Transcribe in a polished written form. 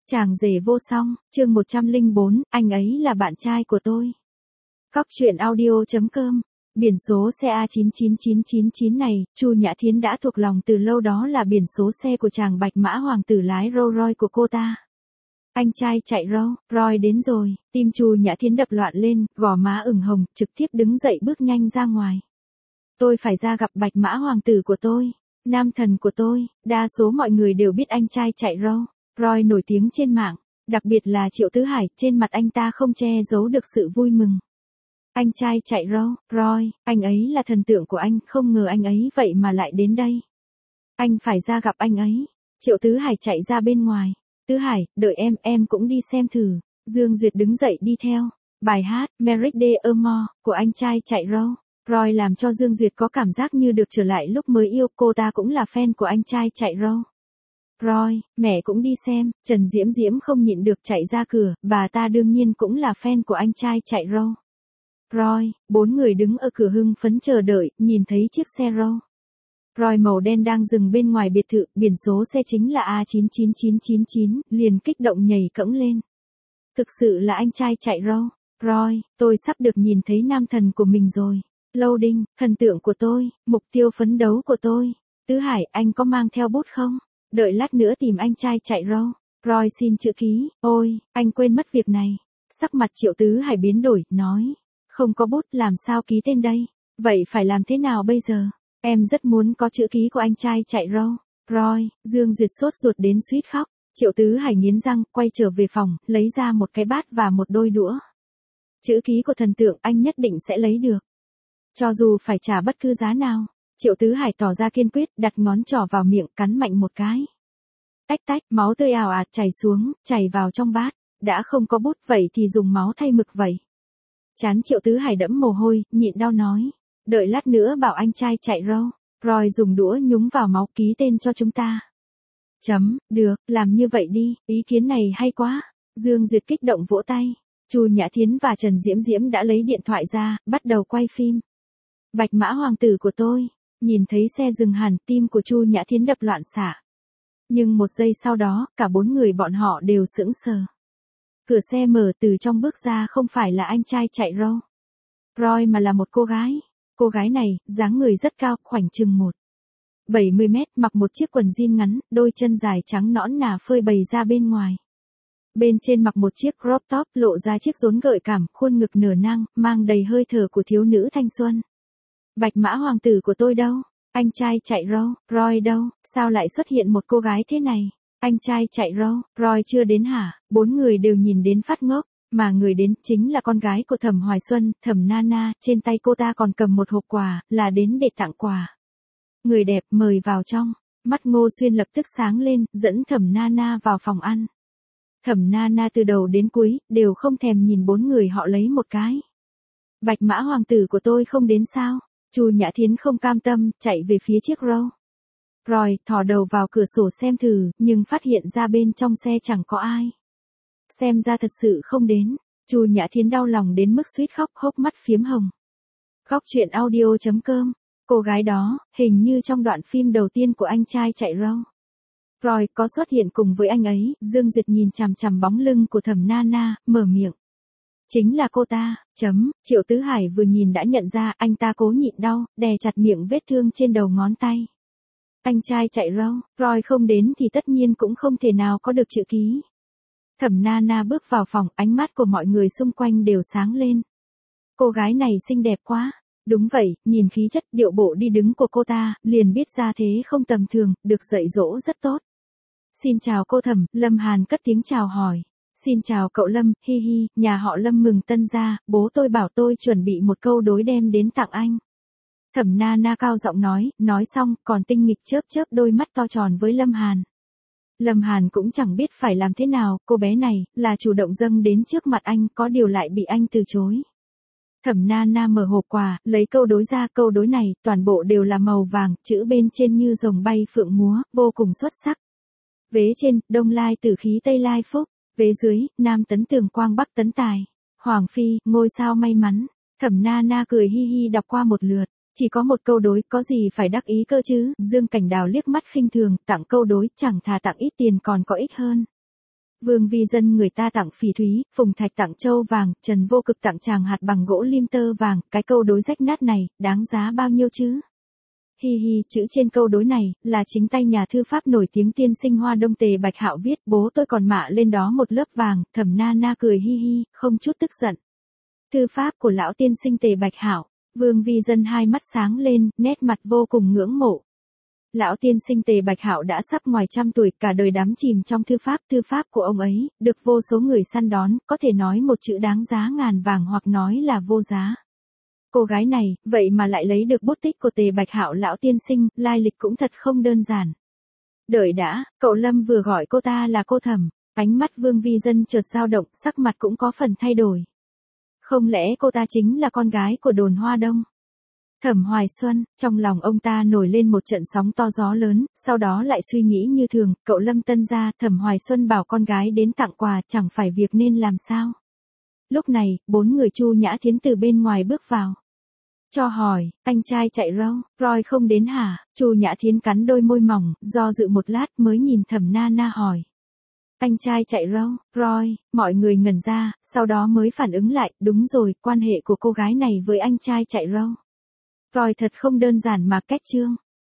Chàng rể vô song, chương 104, anh ấy là bạn trai của tôi. Cóc truyện audio.com. Biển số xe A99999 này, Chu Nhã Thiến đã thuộc lòng từ lâu, đó là biển số xe của chàng Bạch Mã Hoàng tử lái Rolls Royce của cô ta. Anh trai chạy Rolls Royce đến rồi, tim Chu Nhã Thiến đập loạn lên, gò má ửng hồng, trực tiếp đứng dậy bước nhanh ra ngoài. Tôi phải ra gặp Bạch Mã Hoàng tử của tôi, nam thần của tôi. Đa số mọi người đều biết anh trai chạy Rolls Royce nổi tiếng trên mạng, đặc biệt là Triệu Tứ Hải, trên mặt anh ta không che giấu được sự vui mừng. Anh trai chạy Rolls Royce, anh ấy là thần tượng của anh, không ngờ anh ấy vậy mà lại đến đây. Anh phải ra gặp anh ấy. Triệu Tứ Hải chạy ra bên ngoài. Tứ Hải, đợi em cũng đi xem thử. Dương Duyệt đứng dậy đi theo. Bài hát Merit de Amour của anh trai chạy Rolls Royce làm cho Dương Duyệt có cảm giác như được trở lại lúc mới yêu, cô ta cũng là fan của anh trai chạy Rolls Royce. Mẹ cũng đi xem. Trần Diễm Diễm không nhịn được chạy ra cửa, bà ta đương nhiên cũng là fan của anh trai chạy Rolls Royce. Bốn người đứng ở cửa hưng phấn chờ đợi, nhìn thấy chiếc xe Rolls Royce màu đen đang dừng bên ngoài biệt thự, biển số xe chính là A99999, liền kích động nhảy cẫng lên. Thực sự là anh trai chạy Rolls Royce, tôi sắp được nhìn thấy nam thần của mình rồi. Loading, thần tượng của tôi, mục tiêu phấn đấu của tôi. Tứ Hải, anh có mang theo bút không? Đợi lát nữa tìm anh trai chạy Rolls Royce xin chữ ký. Ôi, anh quên mất việc này. Sắc mặt Triệu Tứ Hải biến đổi, nói. Không có bút làm sao ký tên đây? Vậy phải làm thế nào bây giờ? Em rất muốn có chữ ký của anh trai chạy Rolls Royce. Dương Duyệt sốt ruột đến suýt khóc. Triệu Tứ Hải nghiến răng, quay trở về phòng, lấy ra một cái bát và một đôi đũa. Chữ ký của thần tượng anh nhất định sẽ lấy được. Cho dù phải trả bất cứ giá nào. Triệu Tứ Hải tỏ ra kiên quyết, đặt ngón trỏ vào miệng, cắn mạnh một cái. Tách tách, máu tươi ào ạt chảy xuống, chảy vào trong bát. Đã không có bút, vậy thì dùng máu thay mực vậy. Trán Triệu Tứ Hải đẫm mồ hôi, nhịn đau nói. Đợi lát nữa bảo anh trai chạy Rolls Royce dùng đũa nhúng vào máu ký tên cho chúng ta. Được, làm như vậy đi, ý kiến này hay quá. Dương Duyệt kích động vỗ tay. Chu Nhã Thiến và Trần Diễm Diễm đã lấy điện thoại ra, bắt đầu quay phim. Bạch Mã Hoàng tử của tôi. Nhìn thấy xe dừng hẳn, tim của Chu Nhã Thiến đập loạn xạ. Nhưng một giây sau đó, cả bốn người bọn họ đều sững sờ. Cửa xe mở, từ trong bước ra không phải là anh trai chạy Rolls Royce mà là một cô gái. Cô gái này, dáng người rất cao, khoảnh chừng 1,70 mét, mặc một chiếc quần jean ngắn, đôi chân dài trắng nõn nà phơi bày ra bên ngoài. Bên trên mặc một chiếc crop top, lộ ra chiếc rốn gợi cảm, khuôn ngực nở nang, mang đầy hơi thở của thiếu nữ thanh xuân. Bạch Mã Hoàng tử của tôi đâu? Anh trai chạy Rolls Royce đâu? Sao lại xuất hiện một cô gái thế này? Anh trai chạy Rolls Royce chưa đến hả? Bốn người đều nhìn đến phát ngốc. Mà người đến chính là con gái của Thẩm Hoài Xuân, Thẩm Nana, trên tay cô ta còn cầm một hộp quà, là đến để tặng quà. Người đẹp, mời vào trong. Mắt Ngô Xuyên lập tức sáng lên, dẫn Thẩm Nana vào phòng ăn. Thẩm Nana từ đầu đến cuối, đều không thèm nhìn bốn người họ lấy một cái. Bạch Mã Hoàng tử của tôi không đến sao? Chu Nhã Thiến không cam tâm, chạy về phía chiếc Rolls Royce, thò đầu vào cửa sổ xem thử, nhưng phát hiện ra bên trong xe chẳng có ai. Xem ra thật sự không đến. Chu Nhã Thiến đau lòng đến mức suýt khóc, hốc mắt phiếm hồng. Cóc truyện audio.com. Cô gái đó, hình như trong đoạn phim đầu tiên của anh trai chạy Rolls Royce có xuất hiện cùng với anh ấy. Dương Duyệt nhìn chằm chằm bóng lưng của Thẩm Nana, mở miệng. Chính là cô ta. Triệu Tứ Hải vừa nhìn đã nhận ra, anh ta cố nhịn đau, đè chặt miệng vết thương trên đầu ngón tay. Anh trai chạy Rolls Royce không đến thì tất nhiên cũng không thể nào có được chữ ký. Thẩm Nana bước vào phòng, ánh mắt của mọi người xung quanh đều sáng lên. Cô gái này xinh đẹp quá. Đúng vậy, nhìn khí chất, điệu bộ đi đứng của cô ta, liền biết ra thế không tầm thường, được dạy dỗ rất tốt. Xin chào cô Thẩm, Lâm Hàn cất tiếng chào hỏi. Xin chào cậu Lâm, hi hi, nhà họ Lâm mừng tân gia, bố tôi bảo tôi chuẩn bị một câu đối đem đến tặng anh. Thẩm Nana cao giọng nói xong, còn tinh nghịch chớp chớp đôi mắt to tròn với Lâm Hàn. Lâm Hàn cũng chẳng biết phải làm thế nào, cô bé này, là chủ động dâng đến trước mặt anh, có điều lại bị anh từ chối. Thẩm Nana mở hộp quà, lấy câu đối ra, câu đối này, toàn bộ đều là màu vàng, chữ bên trên như rồng bay phượng múa, vô cùng xuất sắc. Vế trên, Đông Lai Tử Khí Tây Lai Phúc. Vế dưới, Nam Tấn Tường Quang Bắc Tấn Tài. Hoàng Phi, ngôi sao may mắn. Thẩm Nana cười hi hi đọc qua một lượt. Chỉ có một câu đối, có gì phải đắc ý cơ chứ? Dương Cảnh Đào liếc mắt khinh thường, tặng câu đối, chẳng thà tặng ít tiền còn có ích hơn. Vương Vi Dân người ta tặng phỉ thúy, Phùng Thạch tặng châu vàng, Trần Vô Cực tặng chàng hạt bằng gỗ lim tơ vàng, cái câu đối rách nát này, đáng giá bao nhiêu chứ? Hi hi, chữ trên câu đối này, là chính tay nhà thư pháp nổi tiếng tiên sinh Hoa Đông Tề Bạch Hạo viết, bố tôi còn mạ lên đó một lớp vàng, Thẩm Na Na cười hi hi, không chút tức giận. Thư pháp của lão tiên sinh Tề Bạch Hạo, Vương Vi Dân hai mắt sáng lên, nét mặt vô cùng ngưỡng mộ. Lão tiên sinh Tề Bạch Hạo đã sắp ngoài 100 tuổi, cả đời đắm chìm trong thư pháp của ông ấy, được vô số người săn đón, có thể nói một chữ đáng giá ngàn vàng hoặc nói là vô giá. Cô gái này, vậy mà lại lấy được bút tích của Tề Bạch Hạo lão tiên sinh, lai lịch cũng thật không đơn giản. Đợi đã, cậu Lâm vừa gọi cô ta là cô Thẩm, ánh mắt Vương Vi Dân chợt dao động, sắc mặt cũng có phần thay đổi. Không lẽ cô ta chính là con gái của Đồn Hoa Đông? Thẩm Hoài Xuân, trong lòng ông ta nổi lên một trận sóng to gió lớn, sau đó lại suy nghĩ như thường, cậu Lâm Tân gia, Thẩm Hoài Xuân bảo con gái đến tặng quà, chẳng phải việc nên làm sao? Lúc này, 4 người Chu Nhã Thiến từ bên ngoài bước vào. Cho hỏi, anh trai chạy râu, Roy không đến hả? Chu Nhã Thiến cắn đôi môi mỏng, do dự một lát mới nhìn Thẩm Na Na hỏi. Anh trai chạy râu, Roy, mọi người ngẩn ra, sau đó mới phản ứng lại, đúng rồi, quan hệ của cô gái này với anh trai chạy râu. Roy thật không đơn giản mà cách trương.